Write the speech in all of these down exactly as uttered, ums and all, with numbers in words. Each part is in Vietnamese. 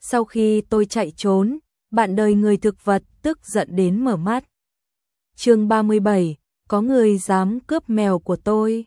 Sau khi tôi chạy trốn, bạn đời người thực vật tức giận đến mở mắt. Chương ba mươi bảy, có người dám cướp mèo của tôi.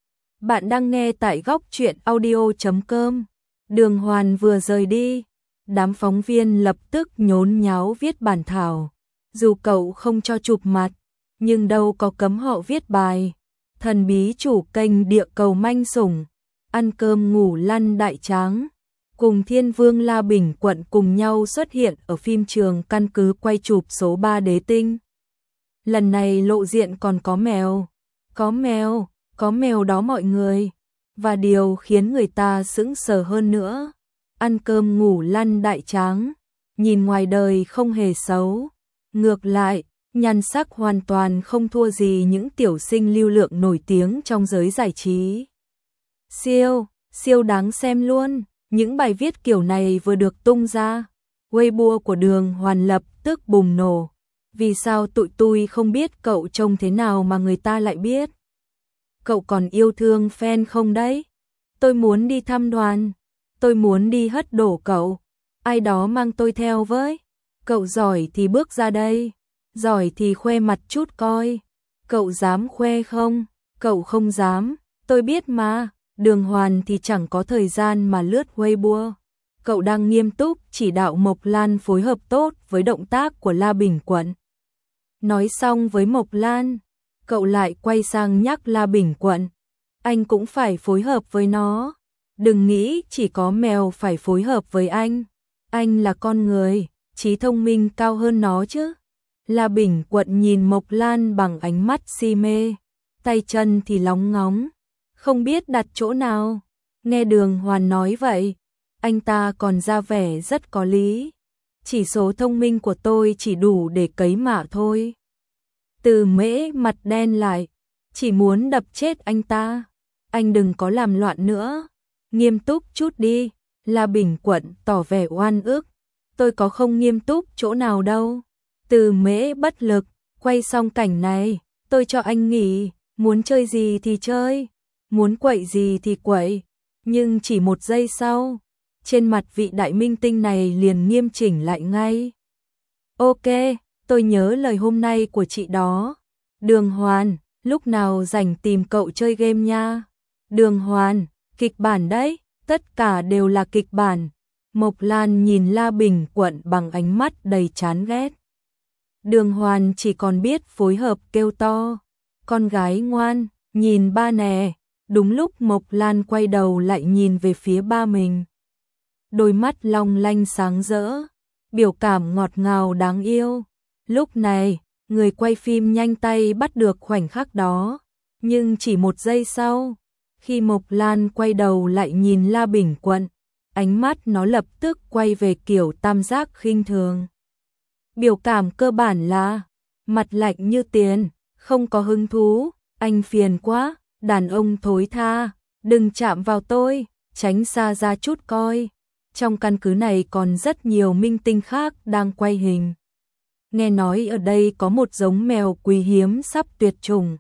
Bạn đang nghe tại góc truyện audio chấm com. Đường Hoàn vừa rời đi, đám phóng viên lập tức nhốn nháo viết bản thảo. Dù cậu không cho chụp mặt, nhưng đâu có cấm họ viết bài. Thần bí chủ kênh địa cầu manh sủng, ăn cơm ngủ lăn đại tráng, cùng Thiên Vương La Bình Quận cùng nhau xuất hiện ở phim trường căn cứ quay chụp số ba Đế Tinh. Lần này lộ diện còn có mèo, có mèo, có mèo đó mọi người. Và điều khiến người ta sững sờ hơn nữa, ăn cơm ngủ lăn đại tráng, nhìn ngoài đời không hề xấu. Ngược lại, nhan sắc hoàn toàn không thua gì những tiểu sinh lưu lượng nổi tiếng trong giới giải trí. Siêu, siêu đáng xem luôn. Những bài viết kiểu này vừa được tung ra, Weibo của Đường Hoàn lập tức bùng nổ. Vì sao tụi tôi không biết cậu trông thế nào mà người ta lại biết? Cậu còn yêu thương fan không đấy? Tôi muốn đi thăm đoàn, tôi muốn đi hất đổ cậu. Ai đó mang tôi theo với. Cậu giỏi thì bước ra đây, giỏi thì khoe mặt chút coi. Cậu dám khoe không? Cậu không dám, tôi biết mà. Đường Hoàn thì chẳng có thời gian mà lướt Weibo. Cậu đang nghiêm túc chỉ đạo Mộc Lan phối hợp tốt với động tác của La Bình Quận. Nói xong với Mộc Lan, cậu lại quay sang nhắc La Bình Quận. Anh cũng phải phối hợp với nó. Đừng nghĩ chỉ có mèo phải phối hợp với anh. Anh là con người, trí thông minh cao hơn nó chứ. La Bình Quận nhìn Mộc Lan bằng ánh mắt si mê, tay chân thì lóng ngóng, không biết đặt chỗ nào. Nghe Đường Hoàn nói vậy, anh ta còn ra vẻ rất có lý. Chỉ số thông minh của tôi chỉ đủ để cấy mạ thôi. Từ Mễ mặt đen lại, chỉ muốn đập chết anh ta. Anh đừng có làm loạn nữa, nghiêm túc chút đi. La Bình Quận tỏ vẻ oan ức. Tôi có không nghiêm túc chỗ nào đâu. Từ Mễ bất lực, quay xong cảnh này, tôi cho anh nghỉ, muốn chơi gì thì chơi, muốn quậy gì thì quậy. Nhưng chỉ một giây sau, trên mặt vị đại minh tinh này liền nghiêm chỉnh lại ngay. Ok, tôi nhớ lời hôm nay của chị đó. Đường Hoàn, lúc nào rảnh tìm cậu chơi game nha. Đường Hoàn, kịch bản đấy, tất cả đều là kịch bản. Mộc Lan nhìn La Bình Quận bằng ánh mắt đầy chán ghét. Đường Hoàn chỉ còn biết phối hợp kêu to. Con gái ngoan, nhìn ba nè. Đúng lúc Mộc Lan quay đầu lại nhìn về phía ba mình. Đôi mắt long lanh sáng rỡ, biểu cảm ngọt ngào đáng yêu. Lúc này, người quay phim nhanh tay bắt được khoảnh khắc đó. Nhưng chỉ một giây sau, khi Mộc Lan quay đầu lại nhìn La Bình Quận, ánh mắt nó lập tức quay về kiểu tam giác khinh thường. Biểu cảm cơ bản là mặt lạnh như tiền, không có hứng thú. Anh phiền quá, đàn ông thối tha, đừng chạm vào tôi, tránh xa ra chút coi. Trong căn cứ này còn rất nhiều minh tinh khác đang quay hình. Nghe nói ở đây có một giống mèo quý hiếm sắp tuyệt chủng.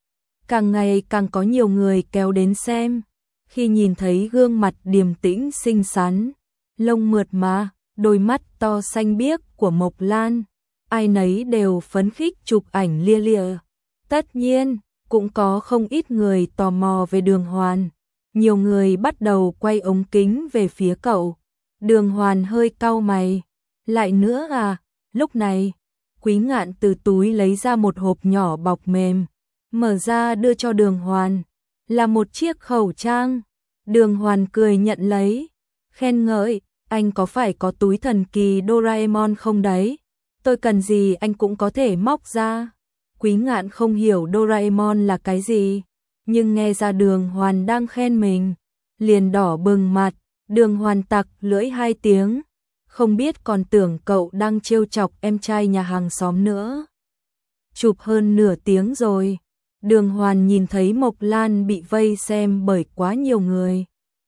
Càng ngày càng có nhiều người kéo đến xem. Khi nhìn thấy gương mặt điềm tĩnh xinh xắn, lông mượt mà, đôi mắt to xanh biếc của Mộc Lan, ai nấy đều phấn khích chụp ảnh lia lịa. Tất nhiên, cũng có không ít người tò mò về Đường Hoàn. Nhiều người bắt đầu quay ống kính về phía cậu. Đường Hoàn hơi cau mày. Lại nữa à? Lúc này, Quý Ngạn từ túi lấy ra một hộp nhỏ bọc mềm, mở ra đưa cho Đường Hoàn. Là một chiếc khẩu trang. Đường Hoàn cười nhận lấy, khen ngợi, anh có phải có túi thần kỳ Doraemon không đấy? Tôi cần gì anh cũng có thể móc ra. Quý Ngạn không hiểu Doraemon là cái gì, nhưng nghe ra Đường Hoàn đang khen mình, liền đỏ bừng mặt. Đường Hoàn tặc lưỡi hai tiếng, không biết còn tưởng cậu đang trêu chọc em trai nhà hàng xóm nữa. Chụp hơn nửa tiếng rồi, Đường Hoàn nhìn thấy Mộc Lan bị vây xem bởi quá nhiều người.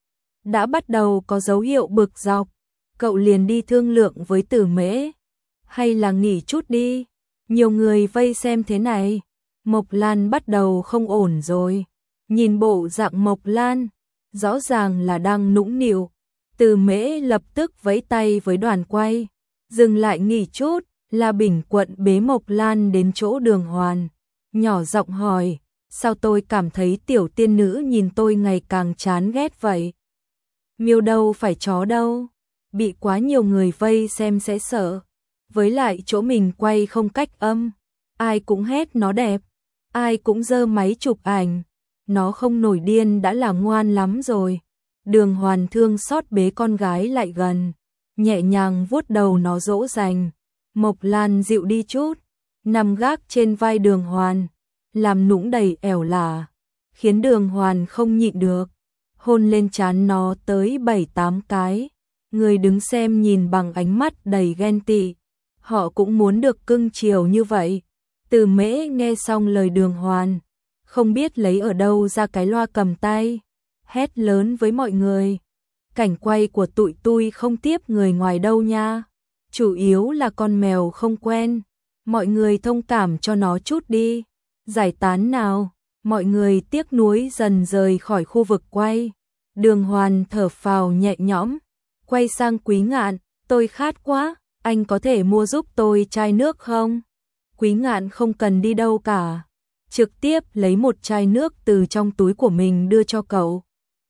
Đã bắt đầu có dấu hiệu bực dọc, cậu liền đi thương lượng với Tử Mễ. Hay là nghỉ chút đi, nhiều người vây xem thế này. Mộc Lan bắt đầu không ổn rồi, nhìn bộ dạng Mộc Lan, rõ ràng là đang nũng nịu. Từ Mễ lập tức vẫy tay với đoàn quay, dừng lại nghỉ chút. La Bình Quận bế Mộc Lan đến chỗ Đường Hoàn, nhỏ giọng hỏi, sao tôi cảm thấy tiểu tiên nữ nhìn tôi ngày càng chán ghét vậy? Miêu đâu phải chó đâu, bị quá nhiều người vây xem sẽ sợ. Với lại chỗ mình quay không cách âm, ai cũng hét nó đẹp, ai cũng giơ máy chụp ảnh, nó không nổi điên đã là ngoan lắm rồi. Đường Hoàn thương xót bế con gái lại gần, nhẹ nhàng vuốt đầu nó dỗ dành. Mộc Lan dịu đi chút, nằm gác trên vai Đường Hoàn, làm nũng đầy ẻo lả, khiến Đường Hoàn không nhịn được, hôn lên trán nó tới bảy tám cái. Người đứng xem nhìn bằng ánh mắt đầy ghen tị, họ cũng muốn được cưng chiều như vậy. Từ Mễ nghe xong lời Đường Hoàn, không biết lấy ở đâu ra cái loa cầm tay, hét lớn với mọi người, cảnh quay của tụi tui không tiếp người ngoài đâu nha, chủ yếu là con mèo không quen, mọi người thông cảm cho nó chút đi, giải tán nào. Mọi người tiếc nuối dần rời khỏi khu vực quay. Đường Hoàn thở phào nhẹ nhõm, quay sang Quý Ngạn, tôi khát quá, anh có thể mua giúp tôi chai nước không? Quý Ngạn không cần đi đâu cả, trực tiếp lấy một chai nước từ trong túi của mình đưa cho cậu.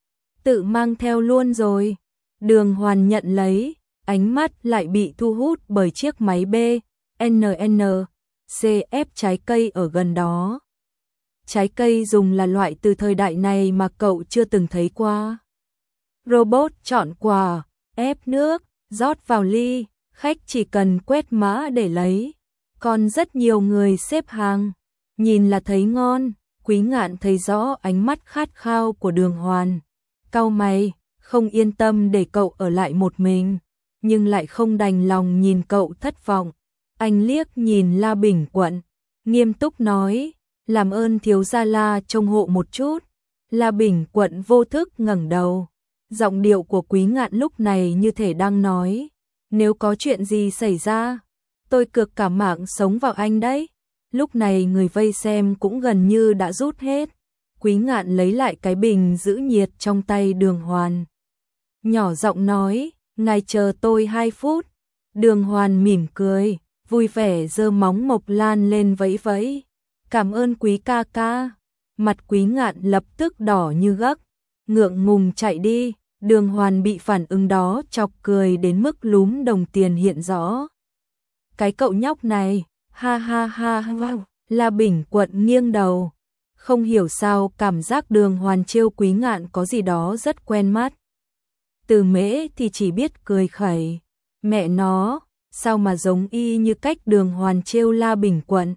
Tự mang theo luôn rồi. Đường Hoàn nhận lấy, ánh mắt lại bị thu hút bởi chiếc máy B N N C F trái cây ở gần đó. Trái cây dùng là loại từ thời đại này mà cậu chưa từng thấy qua. Robot chọn quà, ép nước, rót vào ly, khách chỉ cần quét mã để lấy. Còn rất nhiều người xếp hàng, nhìn là thấy ngon. Quý Ngạn thấy rõ ánh mắt khát khao của Đường Hoàn, cau mày, không yên tâm để cậu ở lại một mình, nhưng lại không đành lòng nhìn cậu thất vọng. Anh liếc nhìn La Bình Quận, nghiêm túc nói, làm ơn thiếu gia La trông hộ một chút. La Bình Quận vô thức ngẩng đầu, giọng điệu của Quý Ngạn lúc này như thể đang nói, nếu có chuyện gì xảy ra, tôi cược cả mạng sống vào anh đấy. Lúc này người vây xem cũng gần như đã rút hết. Quý Ngạn lấy lại cái bình giữ nhiệt trong tay Đường Hoàn, nhỏ giọng nói, ngài chờ tôi hai phút. Đường Hoàn mỉm cười, vui vẻ giơ móng Mộc Lan lên vẫy vẫy, cảm ơn Quý ca ca. Mặt Quý Ngạn lập tức đỏ như gấc, ngượng ngùng chạy đi. Đường Hoàn bị phản ứng đó chọc cười đến mức lúm đồng tiền hiện rõ. Cái cậu nhóc này, ha ha ha ha. La Bình Quận nghiêng đầu, không hiểu sao cảm giác Đường Hoàn trêu Quý Ngạn có gì đó rất quen mắt. Từ Mễ thì chỉ biết cười khẩy, mẹ nó, sao mà giống y như cách Đường Hoàn trêu La Bình Quận.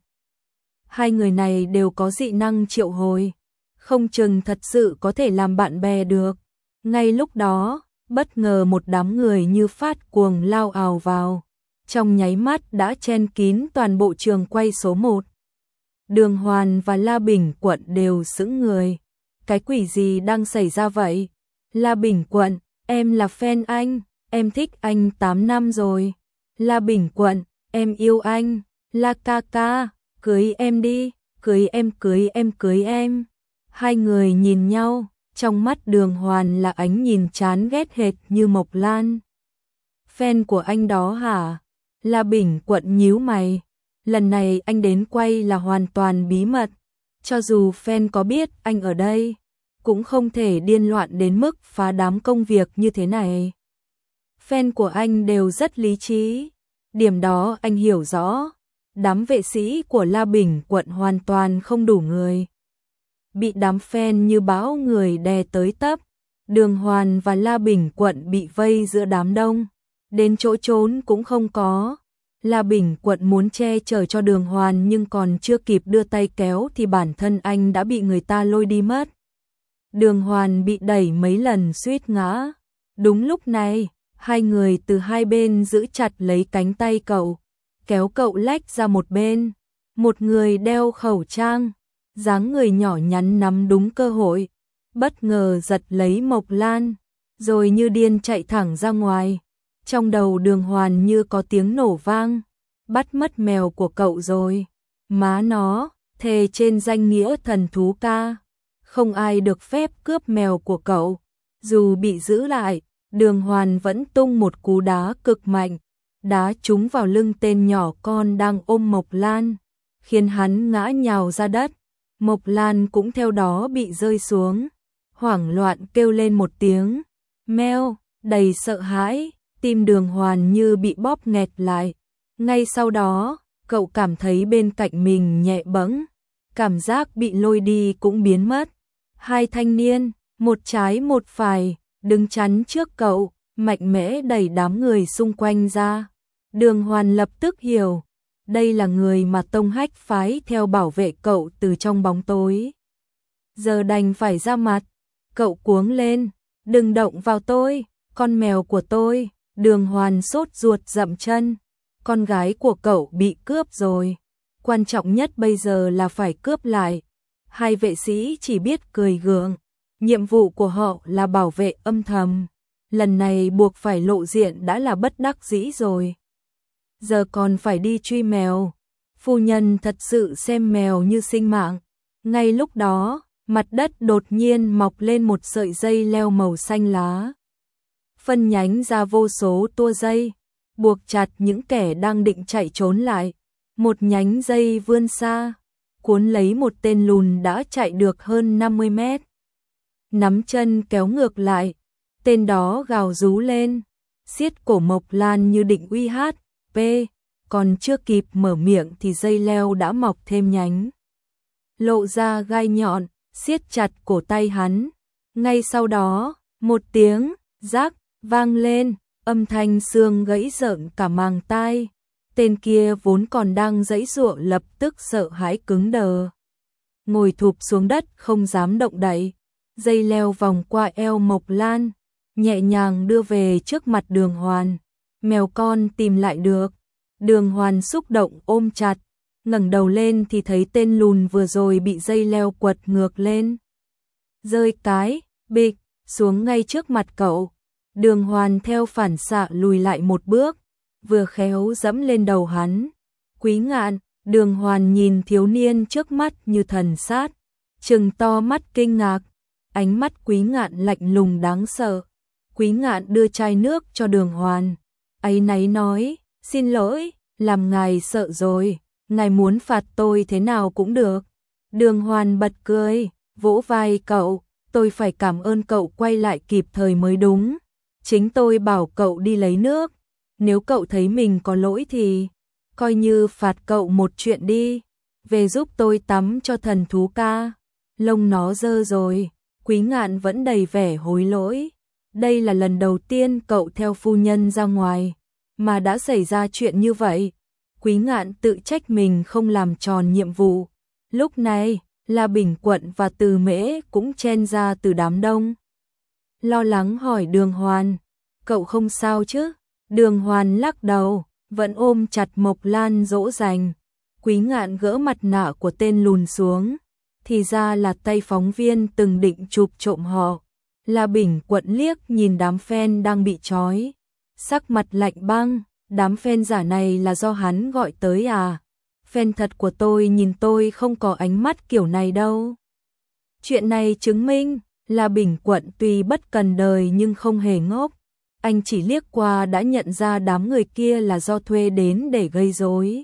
Hai người này đều có dị năng triệu hồi, không chừng thật sự có thể làm bạn bè được. Ngay lúc đó, bất ngờ một đám người như phát cuồng lao ào vào, trong nháy mắt đã chen kín toàn bộ trường quay số một. Đường Hoàn và La Bình Quận đều sững người. Cái quỷ gì đang xảy ra vậy? La Bình Quận, em là fan anh, em thích anh tám năm rồi. La Bình Quận, em yêu anh. La ca ca, cưới em đi, cưới em cưới em cưới em. Hai người nhìn nhau, trong mắt Đường Hoàn là ánh nhìn chán ghét hệt như Mộc Lan. Fan của anh đó hả? La Bình Quận nhíu mày. Lần này anh đến quay là hoàn toàn bí mật, cho dù fan có biết anh ở đây, cũng không thể điên loạn đến mức phá đám công việc như thế này. Fan của anh đều rất lý trí, điểm đó anh hiểu rõ. Đám vệ sĩ của La Bình Quận hoàn toàn không đủ người, bị đám fan như bão người đè tới tấp. Đường Hoàn và La Bình Quận bị vây giữa đám đông, đến chỗ trốn cũng không có. La Bình Quận muốn che chở cho Đường Hoàn nhưng còn chưa kịp đưa tay kéo thì bản thân anh đã bị người ta lôi đi mất. Đường Hoàn bị đẩy mấy lần suýt ngã. Đúng lúc này, hai người từ hai bên giữ chặt lấy cánh tay cậu, kéo cậu lách ra một bên. Một người đeo khẩu trang, dáng người nhỏ nhắn nắm đúng cơ hội, bất ngờ giật lấy Mộc Lan, rồi như điên chạy thẳng ra ngoài. Trong đầu Đường Hoàn như có tiếng nổ vang, bắt mất mèo của cậu rồi. Má nó, thề trên danh nghĩa thần thú ca, không ai được phép cướp mèo của cậu. Dù bị giữ lại, Đường Hoàn vẫn tung một cú đá cực mạnh, đá trúng vào lưng tên nhỏ con đang ôm Mộc Lan, khiến hắn ngã nhào ra đất. Mộc Lan cũng theo đó bị rơi xuống, hoảng loạn kêu lên một tiếng, meo, đầy sợ hãi, tim Đường Hoàn như bị bóp nghẹt lại. Ngay sau đó, cậu cảm thấy bên cạnh mình nhẹ bẫng, cảm giác bị lôi đi cũng biến mất. Hai thanh niên, một trái một phải, đứng chắn trước cậu, mạnh mẽ đẩy đám người xung quanh ra. Đường Hoàn lập tức hiểu, đây là người mà Tông Hách phái theo bảo vệ cậu từ trong bóng tối. Giờ đành phải ra mặt, cậu cuống lên, đừng động vào tôi, con mèo của tôi. Đường Hoàn sốt ruột dậm chân, con gái của cậu bị cướp rồi, quan trọng nhất bây giờ là phải cướp lại. Hai vệ sĩ chỉ biết cười gượng, nhiệm vụ của họ là bảo vệ âm thầm, lần này buộc phải lộ diện đã là bất đắc dĩ rồi. Giờ còn phải đi truy mèo, phu nhân thật sự xem mèo như sinh mạng. Ngay lúc đó, mặt đất đột nhiên mọc lên một sợi dây leo màu xanh lá, phân nhánh ra vô số tua dây, buộc chặt những kẻ đang định chạy trốn lại. Một nhánh dây vươn xa, cuốn lấy một tên lùn đã chạy được hơn năm mươi mét. Nắm chân kéo ngược lại, tên đó gào rú lên, siết cổ Mộc Lan như định uy hát, p, còn chưa kịp mở miệng thì dây leo đã mọc thêm nhánh, lộ ra gai nhọn, siết chặt cổ tay hắn. Ngay sau đó, một tiếng rác vang lên, âm thanh xương gãy rợn cả màng tai. Tên kia vốn còn đang giãy giụa lập tức sợ hãi cứng đờ, ngồi thụp xuống đất không dám động đậy. Dây leo vòng qua eo Mộc Lan, nhẹ nhàng đưa về trước mặt Đường Hoàn. Mèo con tìm lại được. Đường Hoàn xúc động ôm chặt, ngẩng đầu lên thì thấy tên lùn vừa rồi bị dây leo quật ngược lên, rơi cái bịch xuống ngay trước mặt cậu. Đường Hoàn theo phản xạ lùi lại một bước, vừa khéo dẫm lên đầu hắn. Quý Ngạn, Đường Hoàn nhìn thiếu niên trước mắt như thần sát, trừng to mắt kinh ngạc, ánh mắt Quý Ngạn lạnh lùng đáng sợ. Quý Ngạn đưa chai nước cho Đường Hoàn, áy náy nói, xin lỗi, làm ngài sợ rồi, ngài muốn phạt tôi thế nào cũng được. Đường Hoàn bật cười, vỗ vai cậu, tôi phải cảm ơn cậu quay lại kịp thời mới đúng. Chính tôi bảo cậu đi lấy nước, nếu cậu thấy mình có lỗi thì coi như phạt cậu một chuyện đi, về giúp tôi tắm cho thần thú ca, lông nó dơ rồi. Quý Ngạn vẫn đầy vẻ hối lỗi, đây là lần đầu tiên cậu theo phu nhân ra ngoài mà đã xảy ra chuyện như vậy. Quý Ngạn tự trách mình không làm tròn nhiệm vụ. Lúc này, La Bình Quận và Từ Mễ cũng chen ra từ đám đông, lo lắng hỏi Đường Hoàn, cậu không sao chứ? Đường Hoàn lắc đầu, vẫn ôm chặt Mộc Lan dỗ dành. Quý Ngạn gỡ mặt nạ của tên lùn xuống, thì ra là tay phóng viên từng định chụp trộm họ. La Bình Quận liếc nhìn đám fan đang bị trói, sắc mặt lạnh băng, đám fan giả này là do hắn gọi tới à? Fan thật của tôi nhìn tôi không có ánh mắt kiểu này đâu. Chuyện này chứng minh, La Bình Quận tuy bất cần đời nhưng không hề ngốc. Anh chỉ liếc qua đã nhận ra đám người kia là do thuê đến để gây rối.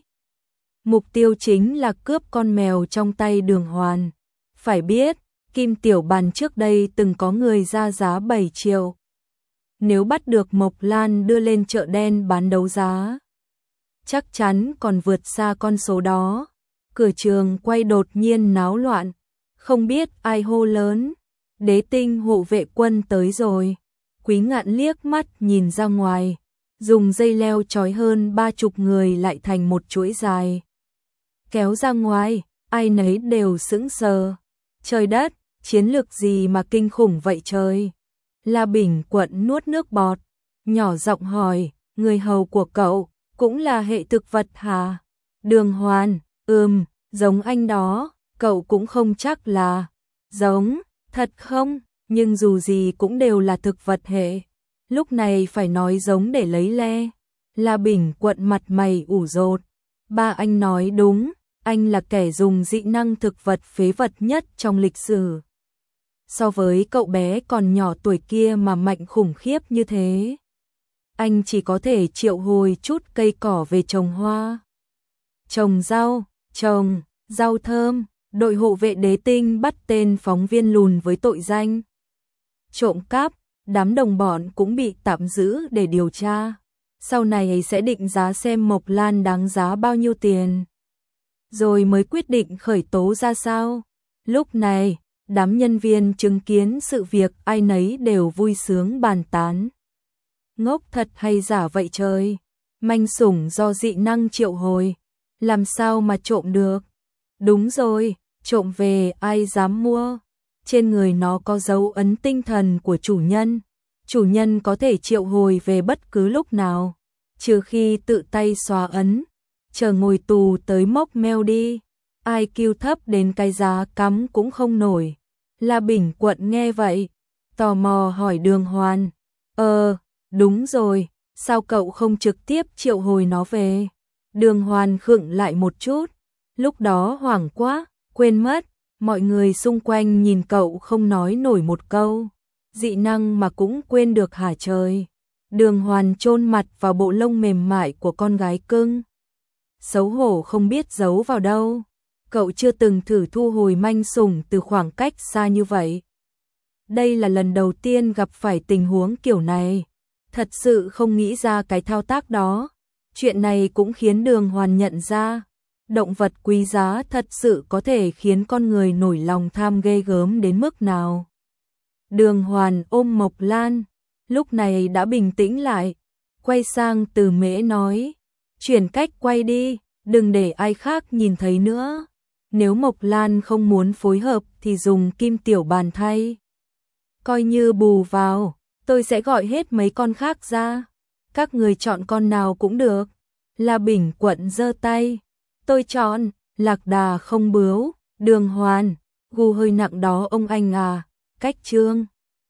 Mục tiêu chính là cướp con mèo trong tay Đường Hoàn. Phải biết, Kim Tiểu Bàn trước đây từng có người ra giá bảy triệu. Nếu bắt được Mộc Lan đưa lên chợ đen bán đấu giá, chắc chắn còn vượt xa con số đó. Cửa trường quay đột nhiên náo loạn, không biết ai hô lớn, Đế Tinh hộ vệ quân tới rồi. Quý Ngạn liếc mắt nhìn ra ngoài, dùng dây leo trói hơn ba chục người lại thành một chuỗi dài, kéo ra ngoài, ai nấy đều sững sờ. Trời đất, chiến lược gì mà kinh khủng vậy trời? La Bình Quận nuốt nước bọt, nhỏ giọng hỏi, người hầu của cậu cũng là hệ thực vật hả? Đường Hoàn, ừm, giống anh đó, cậu cũng không chắc là giống, thật không? Nhưng dù gì cũng đều là thực vật hệ. Lúc này phải nói giống để lấy le. La Bình Quận mặt mày ủ rột. Ba anh nói đúng, anh là kẻ dùng dị năng thực vật phế vật nhất trong lịch sử. so với cậu bé còn nhỏ tuổi kia mà mạnh khủng khiếp như thế. Anh chỉ có thể triệu hồi chút cây cỏ về trồng hoa, trồng rau, trồng rau thơm. Đội hộ vệ đế tinh bắt tên phóng viên lùn với tội danh trộm cắp, đám đồng bọn cũng bị tạm giữ để điều tra. Sau này sẽ định giá xem Mộc Lan đáng giá bao nhiêu tiền, rồi mới quyết định khởi tố ra sao. Lúc này, đám nhân viên chứng kiến sự việc ai nấy đều vui sướng bàn tán. Ngốc thật hay giả vậy trời, manh sủng do dị năng triệu hồi, làm sao mà trộm được? Đúng rồi, trộm về ai dám mua? Trên người nó có dấu ấn tinh thần của chủ nhân, chủ nhân có thể triệu hồi về bất cứ lúc nào, trừ khi tự tay xóa ấn, chờ ngồi tù tới mốc meo đi. Ai kiu thấp đến cái giá cắm cũng không nổi. La Bình Quận nghe vậy, tò mò hỏi Đường Hoàn, Ờ, đúng rồi, sao cậu không trực tiếp triệu hồi nó về? Đường Hoàn khựng lại một chút, lúc đó hoảng quá, quên mất. Mọi người xung quanh nhìn cậu không nói nổi một câu. Dị năng mà cũng quên được hả trời? Đường Hoàn chôn mặt vào bộ lông mềm mại của con gái cưng, xấu hổ không biết giấu vào đâu. Cậu chưa từng thử thu hồi manh sủng từ khoảng cách xa như vậy. Đây là lần đầu tiên gặp phải tình huống kiểu này. Thật sự không nghĩ ra cái thao tác đó. Chuyện này cũng khiến Đường Hoàn nhận ra, động vật quý giá thật sự có thể khiến con người nổi lòng tham ghê gớm đến mức nào. Đường Hoàn ôm Mộc Lan, lúc này đã bình tĩnh lại, quay sang Từ Mễ nói, chuyển cách quay đi, đừng để ai khác nhìn thấy nữa. Nếu Mộc Lan không muốn phối hợp thì dùng kim tiểu bàn thay. Coi như bù vào, tôi sẽ gọi hết mấy con khác ra. Các người chọn con nào cũng được. La Bình Quận giơ tay. Tôi chọn, Lạc Đà không bướu. Đường Hoàn, gu hơi nặng đó ông anh à. Cách Trương